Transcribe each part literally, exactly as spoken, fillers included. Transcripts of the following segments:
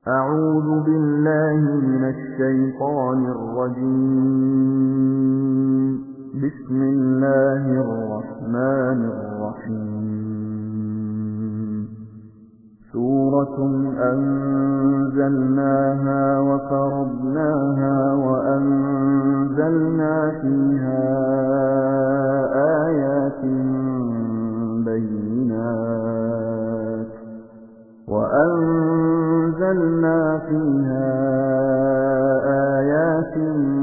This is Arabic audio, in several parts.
أعوذ بالله من الشيطان الرجيم. بسم الله الرحمن الرحيم. سورة أنزلناها وفرضناها وأنزلنا فيها آيات بينات وأنزلنا فيها آيات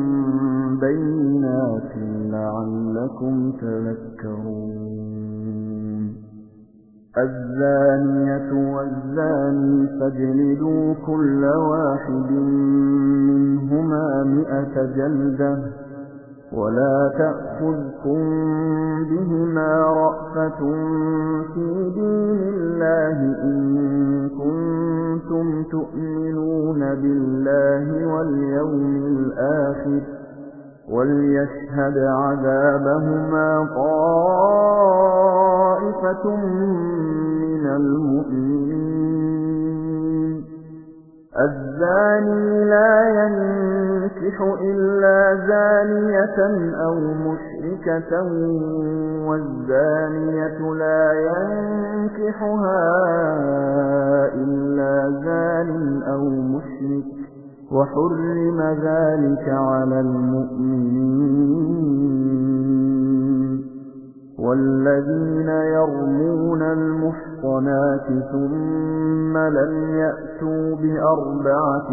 بينات لعلكم تذكرون. الزانية والزاني فاجلدوا كل واحد منهما مئة جلدة ولا تأخذكم بهما رأفة في دين الله إن كنتم تؤمنون بالله واليوم الآخر وليشهد عذابهما طائفة من المؤمنين. الزاني لا ينكح إلا زانية أو مشركة والزانية لا ينكحها إلا زان أو مشرك وحرم ذلك على المؤمنين. والذين يرمون المحصنات ثم لم يأتوا بأربعة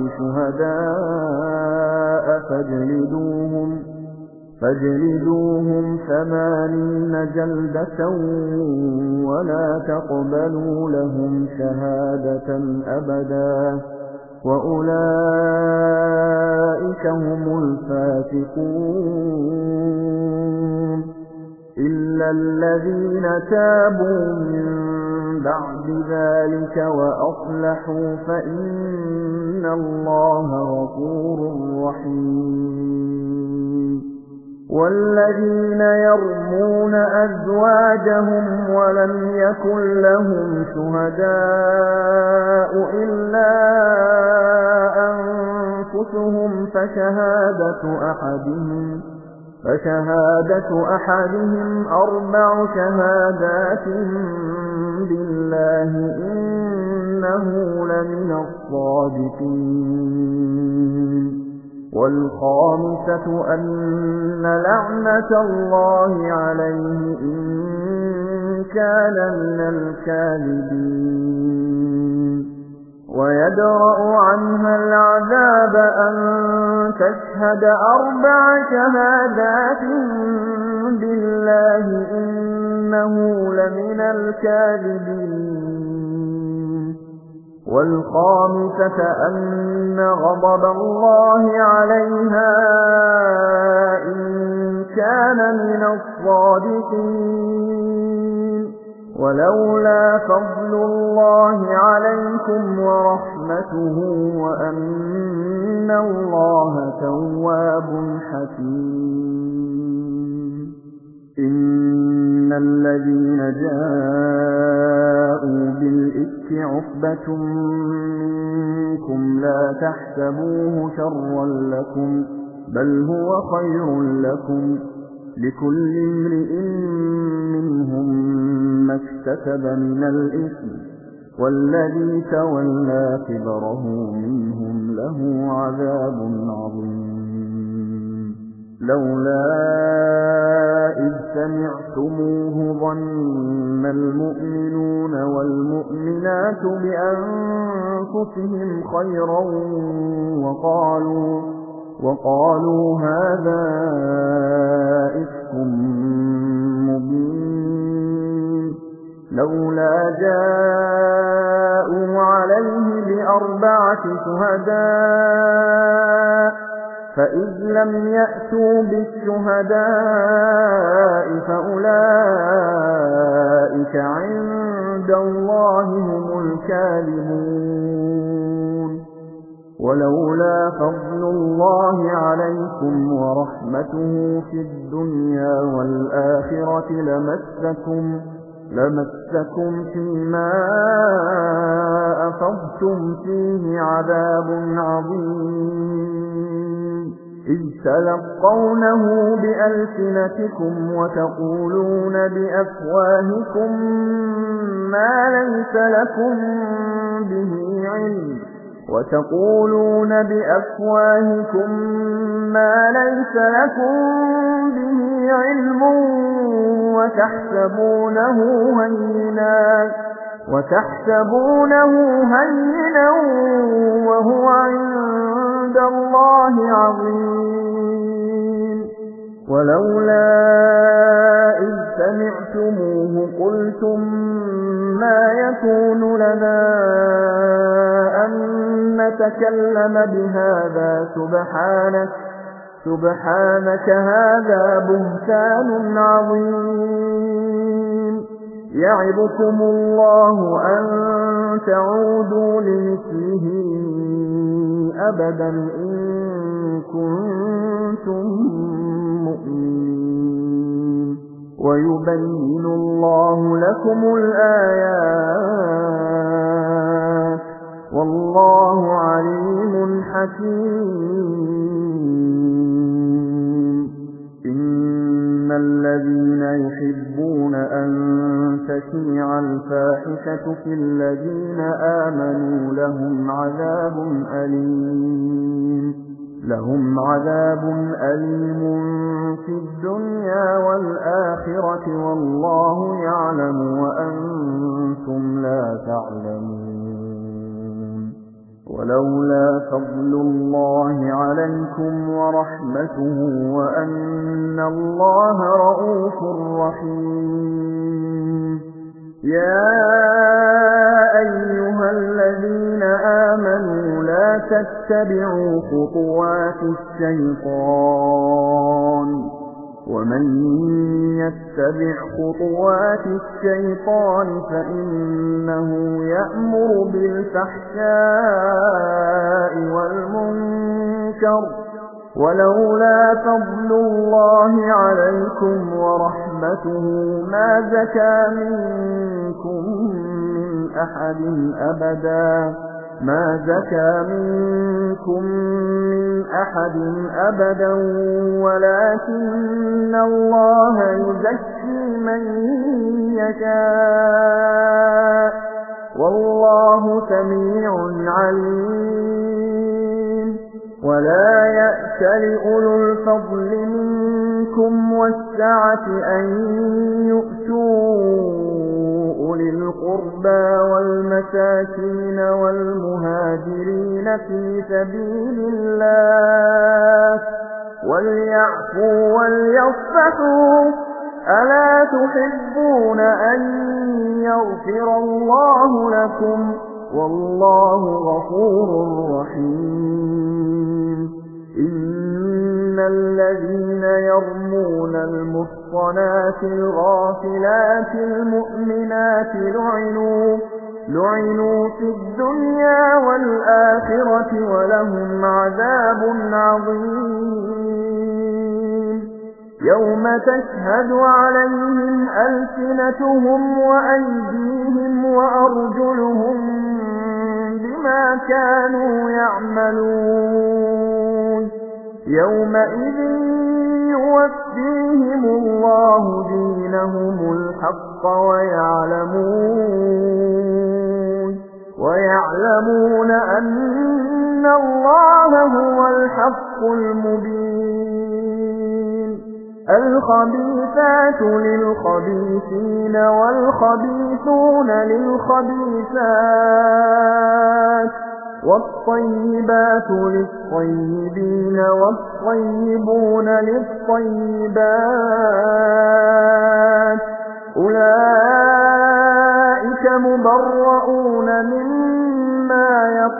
شهداء فاجلدوهم فاجلدوهم ثمانين جلدة ولا تقبلوا لهم شهادة أبدا وأولئك هم الفاسقون. إلا الذين تابوا من بعد ذلك وأصلحوا فإن الله غفور رحيم. والذين يرمون أزواجهم ولم يكن لهم شهداء إلا أنفسهم فشهادة أحدهم فشهادة أحدهم أربع شهادات بالله إنه لمن الصادقين. والخامسة أن لعنة الله عليه إن كان من الكاذبين. ويدرأ عنها العذاب أن تشهد أربع شهادات بالله إنه لمن الكاذبين. والخامسة أن غضب الله عليها إن كان من الصادقين. ولولا فضل الله عليكم ورحمته وأن الله تواب حكيم. إن الذين جاءوا بالإفك عصبة منكم لا تحسبوه شرا لكم بل هو خير لكم لكل امرئ منهم ما اكتسب من الإثم والذي تولى كبره منهم له عذاب عظيم. لولا إذ سمعتموه ظن المؤمنون والمؤمنات بأنفسهم خيرا وقالوا وقالوا هذا إفك مبين. لولا جاءوا عليه بأربعة شهداء فإذ لم يأتوا بالشهداء فأولئك عند الله هم الكاذبون. ولولا فضل الله عليكم ورحمته في الدنيا والآخرة لمسكم لمسكم فيما أفضتم فيه عذاب عظيم إذ تلقونه بألسنتكم وتقولون بأفواهكم ما ليس لكم به علم وتقولون بأفواهكم ما ليس لكم به علم وتحسبونه هينا وتحسبونه هينا وهو عند الله عظيم ولولا إذ سمعتموه قلتم ما يكون لنا أن نتكلم بهذا سبحانك سبحانك هذا بهتان عظيم يعظكم الله أن تعودوا لمثله أبدا إن كنتم مؤمنين ويبين الله لكم الآيات والله عليم حكيم إن الذين يحبون أن تشيع الفاحشة في الذين آمنوا لهم عذاب أليم لهم عذاب أليم في الدنيا والآخرة والله يعلم وأنتم لا تعلمون ولولا فضل الله عليكم ورحمته وأن الله رؤوف رحيم يا أيها الذين آمنوا لا تتبعوا خطوات الشيطان ومن يتبع خطوات الشيطان فإنه يأمر بالفحشاء والمنكر ولولا فضل الله عليكم ورحمته ما زكى منكم من أحد أبدا ما زكى منكم من أحد أبدا ولكن الله يزكي من يشاء والله سميع عليم ولا يأتل أولو الفضل منكم والسعة أن يؤتوا أولي القربى والمساكين والمهاجرين في سبيل الله وليعفوا وليصفحوا ألا تحبون أن يغفر الله لكم والله غفور رحيم إن الذين يرمون المحصنات الغافلات المؤمنات لعنوا لعنوا في الدنيا والآخرة ولهم عذاب عظيم يوم تشهد عليهم ألسنتهم وأيديهم وأرجلهم بما كانوا يعملون يومئذ يوفيهم الله دينهم الحق ويعلمون ويعلمون أن الله هو الحق المبين الخبيثات للخبيثين والخبيثون للخبيثات والطيبات للطيبين والطيبون للطيبات أولئك مبرؤون مما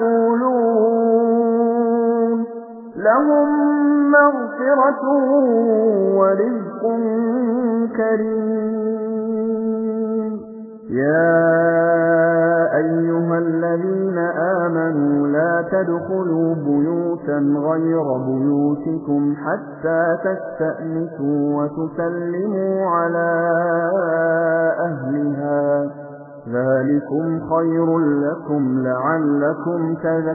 يقولون لهم مغفرة ورزق كريم يا أيها الذين آمنوا لا تدخلوا بيوتا غير بيوتكم حتى تستأنسوا وتسلموا على أهلها ذلكم خير لكم لعلكم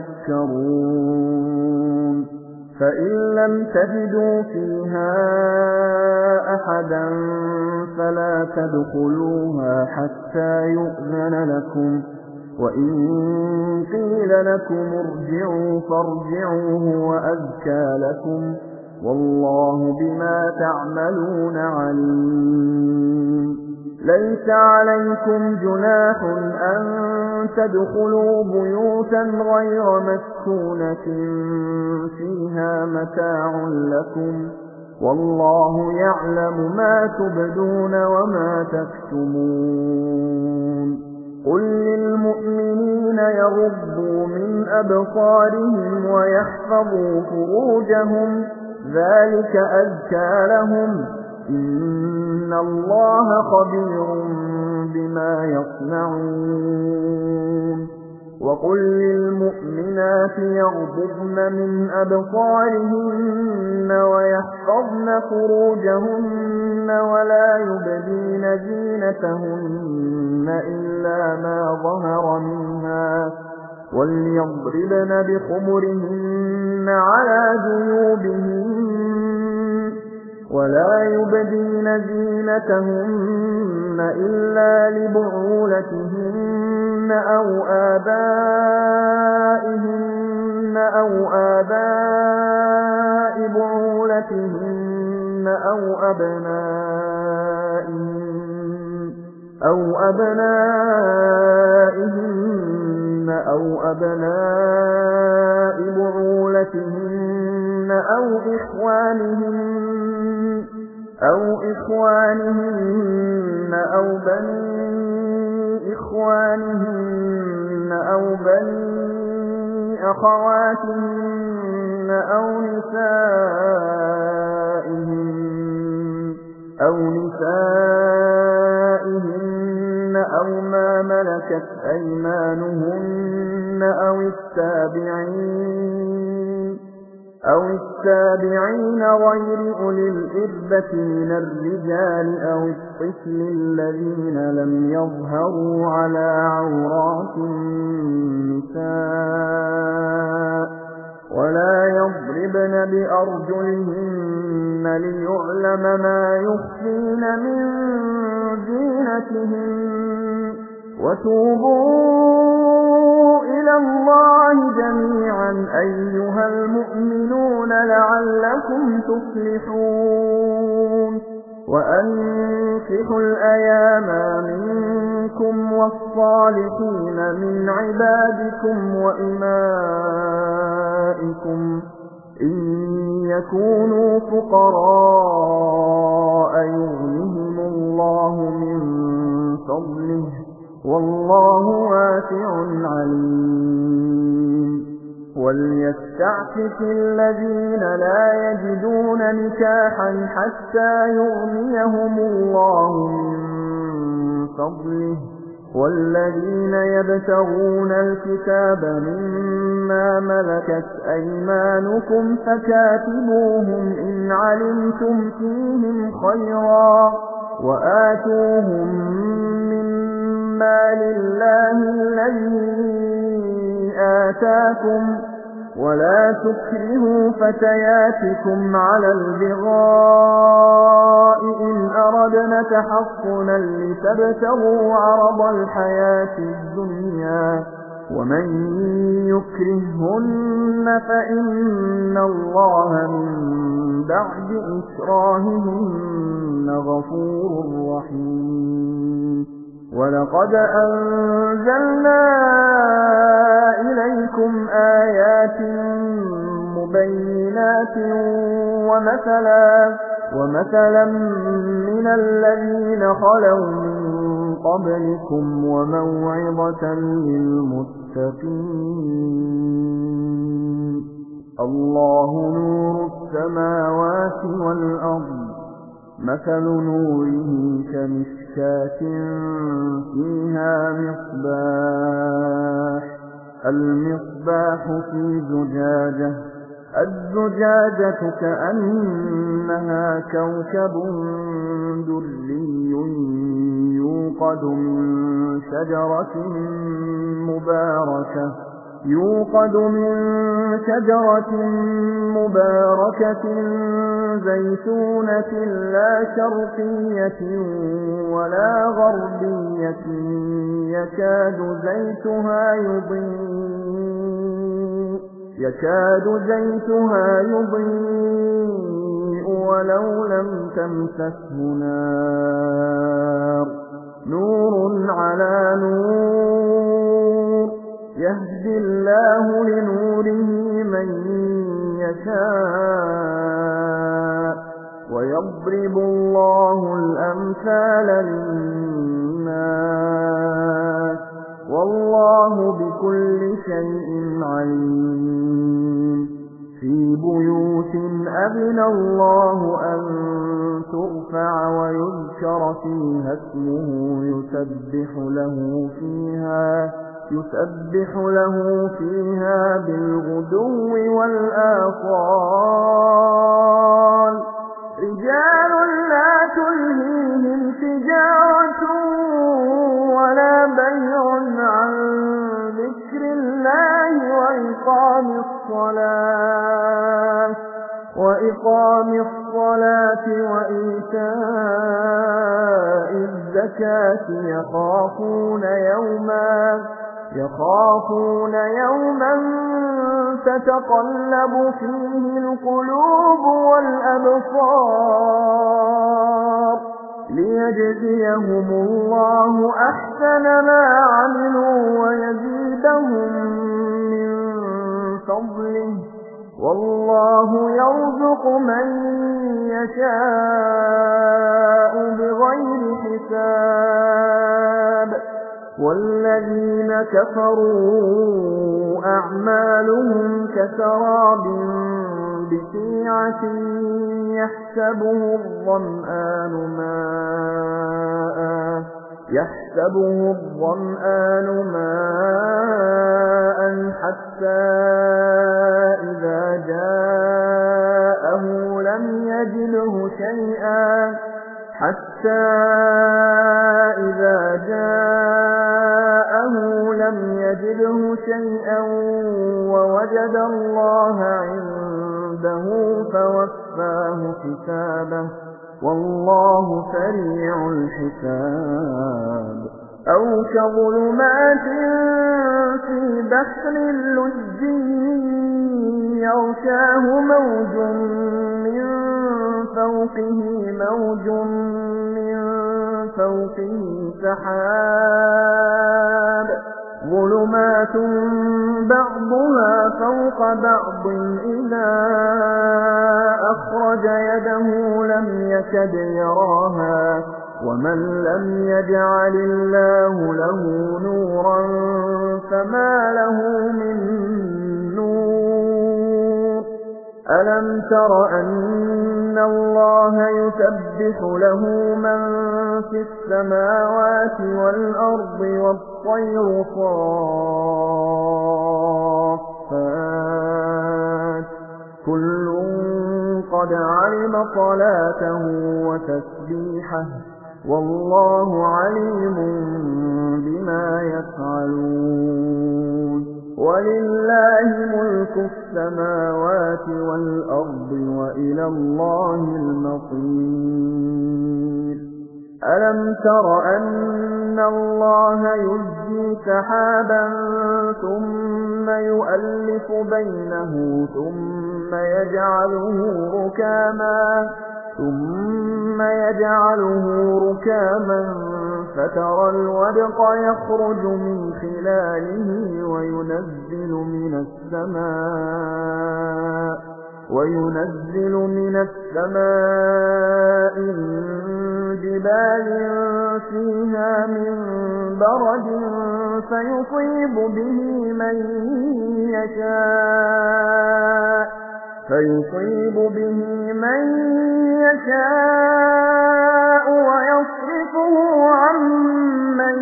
تذكرون فإن لم تجدوا فيها أحدا فلا تدخلوها حتى يؤذن لكم وإن قيل لكم ارجعوا فارجعوا هو أزكى لكم والله بما تعملون عليم ليس عليكم جناح أن تدخلوا بيوتا غير مسكونة فيها متاع لكم والله يعلم ما تبدون وما تكتمون قل للمؤمنين يغضوا من أبصارهم ويحفظوا فروجهم ذلك أزكى لهم إن الله خبير بما يصنعون وقل للمؤمنات يغضضن من أبصارهن ويحفظن فروجهن ولا يبدين زينتهن إلا ما ظهر منها وليضربن بخمرهن على جيوبهن ولا يبدين زينتهن إلا لبعولتهن أو آبائهن أو آباء بعولتهن أو أبنائهن أو أبنائهن أو أبناء بعولتهن أو إخوانهن أو إخوانهن أو بني إخوانهن أو بني أخواتهن أو نسائهن أو نسائهن أو ما ملكت أيمانهن أو التابعين أو التابعين غير أولي الإربة من الرجال أو الطفل الذين لم يظهروا على عورات النساء ولا يضربن بأرجلهن ليعلم ما يخفين من زينتهن وتوبوا إلى الله جميعا أيها المؤمنون لعلكم تفلحون وأنكحوا الأيام منكم والصالحين من عبادكم وإمائكم إن يكونوا فقراء يغنهم الله من فضله والله واسع عليم وليستعفف الذين لا يجدون نكاحا حتى يغنيهم الله من فضله والذين يبتغون الكتاب مما ملكت أيمانكم فكاتبوهم إن علمتم فيهم خيرا وآتوهم مما لله الذي آتاكم ولا تكرهوا فتياتكم على البغاء إن أردنا تحصنا لتبتغوا عرض الحياة الدنيا ومن يكرهن فإن الله من بعد إكراههن غفور رحيم ولقد أنزلنا إليكم آيات مبينات ومثلا ومثلا من الذين خلوا من قبلكم وموعظة للمتقين الله نور السماوات والأرض مثل نوره كمشكاة فيها مصباح المصباح في زجاجة الزجاجة كأنها كوكب دري يوقد من شجرة مباركة يوقد من شجرة مباركة زيتونة لا شرقية ولا غربية يكاد زيتها يضيء يكاد زيتها يضيء ولو لم تمسسه نار نور على نور يهدي الله لنوره من يشاء ويضرب الله الأمثال للناس والله بكل شيء عليم في بيوت أذن الله أن ترفع ويذكر فيها اسمه يسبح له فيها يسبح له فيها بالغدو والآصال رجال لا تلهيهم تجارة ولا بيع عن ذكر الله وإقام الصلاة وإقام الصلاة وإيتاء الزكاة يخافون يوما يخافون يوما تتقلب فيه القلوب والأبصار ليجزيهم الله أحسن ما عملوا ويزيدهم من فضله والله يرزق من يشاء بغير حساب والذين كفروا أعمالهم كسراب بقيعة يحسبه الظمآن ماء يحسبه الظمآن ماء حتى إذا جاءه لم يجده شيئا حتى إذا جاءه لم يجده شيئا ووجد الله عنده فوفاه حسابه والله سريع الحساب أو كظلمات في بحر لجي يغشاه موج من فوقه موج من فوقه سحاب ظلمات بعضها فوق بعض إذا أخرج يده لم يكد يراها ومن لم يجعل الله له نورا فما له من نور ألم تر أن الله يسبح له من في السماوات والأرض والطير صافات كل قد علم صلاته وتسبيحه والله عليم بما يفعلون ولله ملك السماوات والأرض وإلى الله المصير ألم تر أن الله يزجي سحابا ثم يؤلف بينه ثم يجعله ركاما ثم يجعله ركاما فترى الودق يخرج من خلاله وينزل من السماء وينزل من السماء من جبال فيها من برد فيصيب به من يشاء فيصيب به من يشاء ويصرفه عن من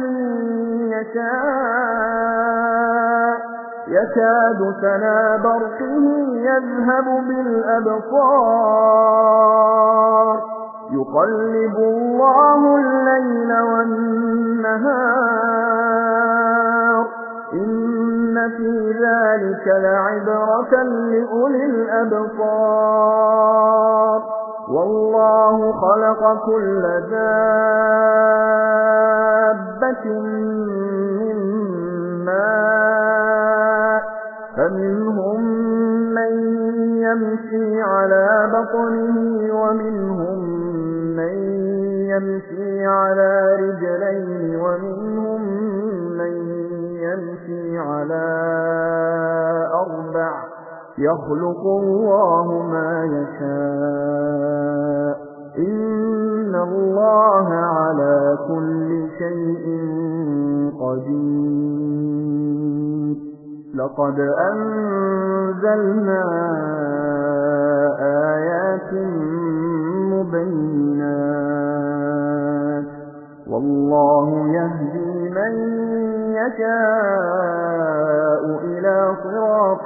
يشاء يكاد سنا برقه يذهب بالأبصار يقلب الله الليل والنهار إن في ذلك لعبرة لأولي الأبصار والله خلق كل دابة من ماء فمنهم من يمشي على بطنه ومنهم من يمشي على رجلين ومنهم من يمشي على أربع يخلق الله ما يشاء إن الله على كل شيء قدير لقد أنزلنا آيات مبينات والله يهدي من يشاء إلى صراط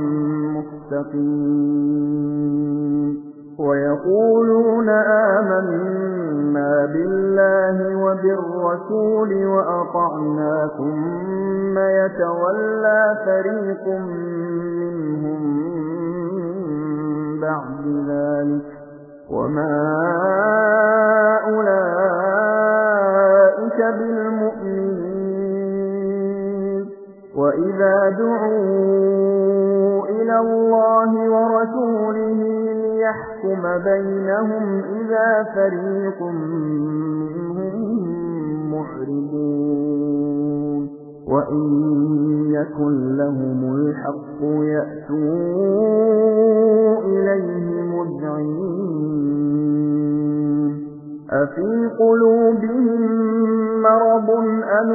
مستقيم ويقولون آمنا بالله وبالرسول وأطعنا ثم يتولى فريق منهم من بعد ذلك وما أولئك بالمؤمنين وإذا دعوا إلى الله ورسوله ليحكم بينهم إذا فريق منهم معرضون وإن يكن لهم الحق يأتوا إليه مذعنين أفي قلوبهم مرض أم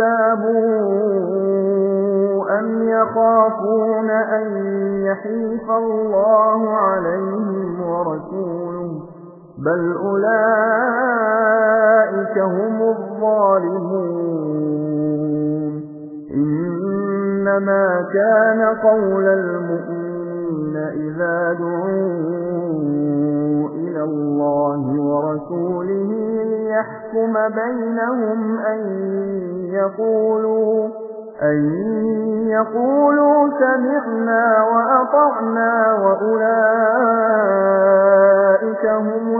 ارتابوا أم يخافون أن يحيف الله عليهم ورسوله بل أولئك هم الظالمون إنما كان قول المؤمنين إذا دعوا إلى الله ورسوله ليحكم بينهم أن يقولوا أن يقولوا سمعنا وأطعنا وأولئك هم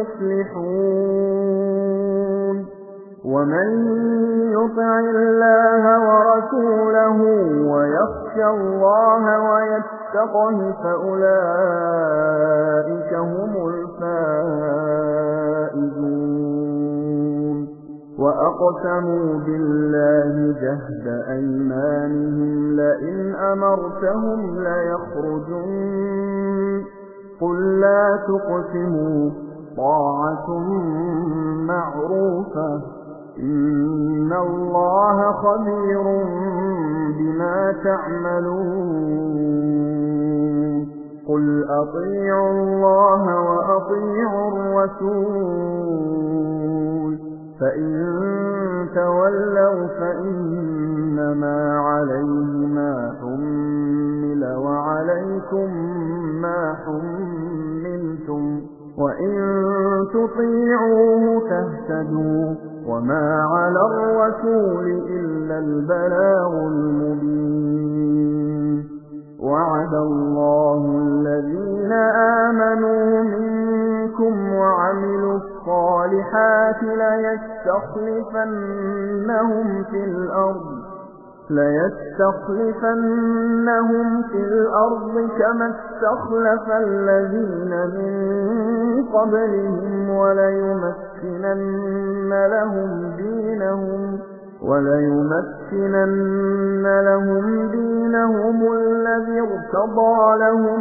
المفلحون ومن يطع الله ورسوله ويخشى الله ويتقه فأولئك هم الفائزون وأقسموا بالله جهد أيمانهم لئن أمرتهم ليخرجون قل لا تقسموا طاعة معروفة إن الله خبير بما تعملون قل أطيعوا الله وأطيعوا الرسول فإن تولوا فإنما عليه ما حمل وعليكم ما حملتم وإن تطيعوه تهتدوا وما على الرسول إلا البلاغ المبين وعد الله الذين آمنوا منكم وعملوا الصالحات ليستخلفنهم في الأرض ليستخلفنهم في الأرض كما استخلف الذين من قبلهم وليمكنن لهم دينهم وليمكنن لهم دينهم الذي ارتضى لهم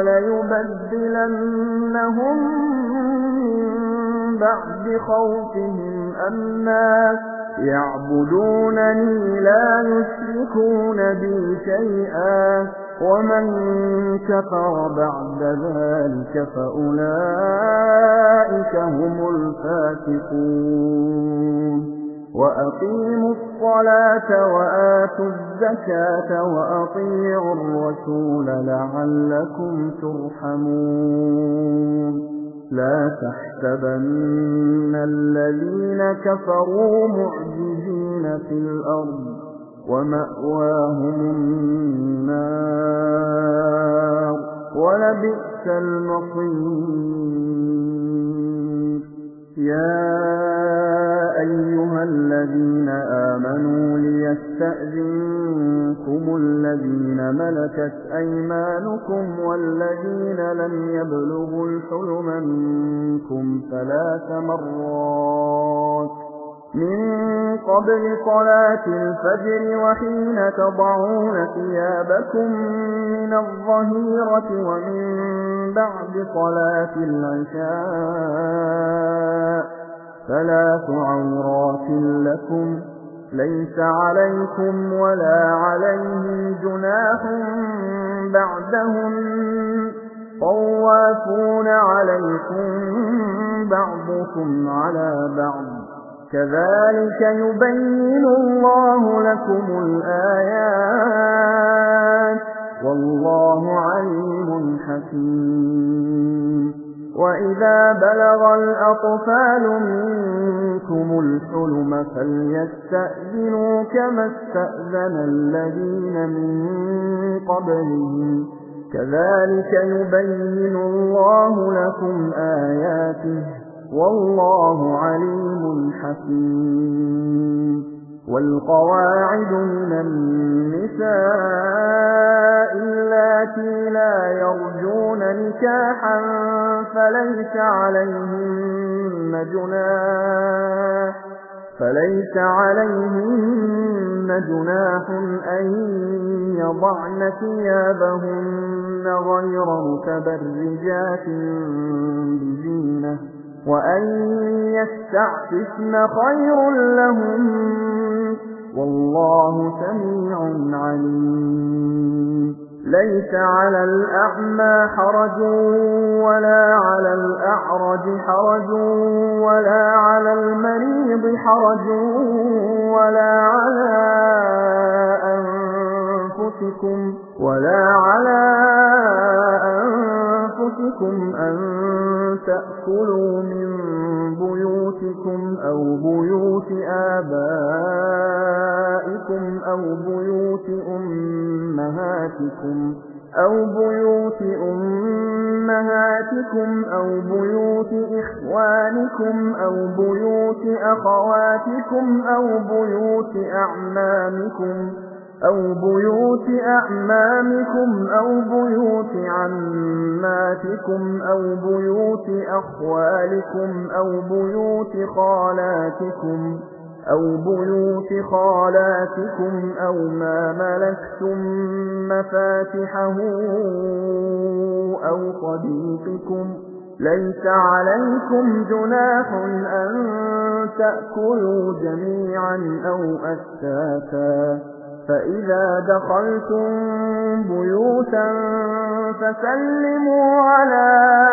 وليبدلنهم من بعد خوفهم أمنا يعبدونني لا يشركون بي شيئا ومن كفر بعد ذلك فأولئك هم الفاسقون وأقيموا الصلاة وآتوا الزكاة وأطيعوا الرسول لعلكم ترحمون لا تحسبن الذين كفروا معجزين في الأرض ومأواهم النار ولبئس المصير يا أيها الذين آمنوا ليستأذنكم الذين ملكت أيمانكم والذين لم يبلغوا الحلم منكم ثلاث مرات من قبل صلاة الفجر وحين تضعون ثيابكم من الظهيرة ومن بعد صلاة العشاء ثلاث عورات لكم ليس عليكم ولا عليهم جناح بعدهم طوافون عليكم بعضكم على بعض كذلك يبين الله لكم الآيات والله عليم حكيم وإذا بلغ الأطفال منكم الحلم فليستأذنوا كما استأذن الذين من قبلهم كذلك يبين الله لكم آياته والله عليم حكيم والقواعد من النساء اللاتي لا يرجون نكاحا فليس عليهن جناح فليس عليهن جناح أن يضعن ثيابهن غير متبرجات بزينة وأن يستعففن خير لهم والله سميع عليم ليس على الأعمى حرج ولا على الأعرج حرج ولا على المريض حرج ولا على أنفسكم ولا على أنفسكم أن تأكلوا من بيوتكم أو بيوت آبائكم أو بيوت أمهاتكم أو بيوت أمهاتكم أو بيوت إخوانكم أو بيوت أخواتكم أو بيوت أعمامكم أو بيوت أعمامكم أو بيوت عماتكم أو بيوت أخوالكم أو بيوت خالاتكم أو بيوت خالاتكم أو ما ملكتم مفاتحه أو صديقكم ليس عليكم جناح أن تأكلوا جميعا أو أشتاتا فإذا دخلتم بيوتا فسلموا على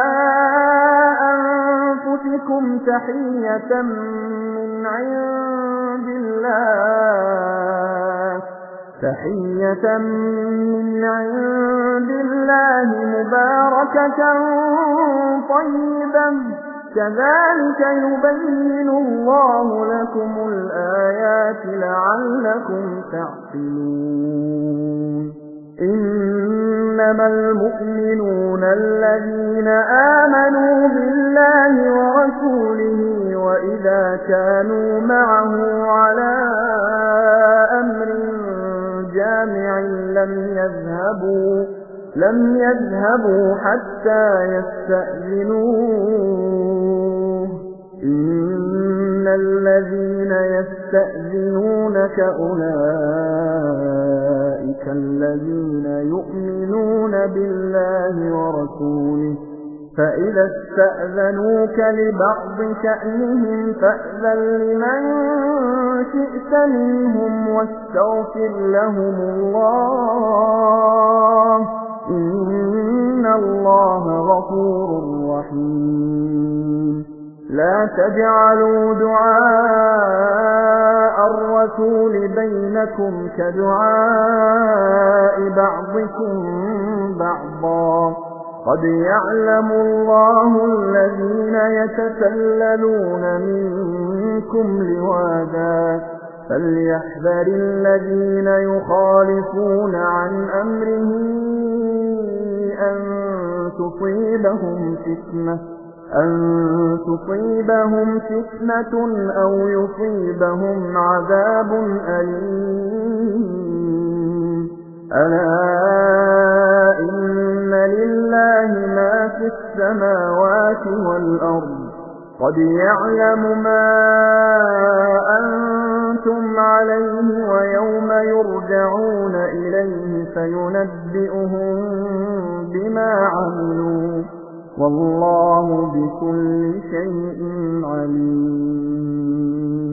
أنفسكم تحية من عند الله تحية من عند الله مباركة طيبة كذلك يبين الله لكم الآيات لعلكم تعقلون إنما المؤمنون الذين آمنوا بالله ورسوله وإذا كانوا معه على أمر جامع لم يذهبوا لم يذهبوا حتى يستأذنوه إن الذين يستأذنونك أولئك الذين يؤمنون بالله ورسوله فإذا استأذنوك لبعض شأنهم فأذن لمن شئت منهم واستغفر لهم الله اللَّهَ غَفُورٌ رَّحِيمٌ لا تجعلوا دعاء الرسول بينكم كدعاء بعضكم بعضا قد يعلم الله الذين يتسللون منكم لواذا فليحذر الذين يخالفون عن أمره أن تصيبهم فتنة أن تصيبهم فتنة أو يصيبهم عذاب أليم ألا إن لله ما في السماوات والأرض قد يعلم ما أنتم عليه ويوم يرجعون إليه فينبئهم بما عملوا والله بكل شيء عليم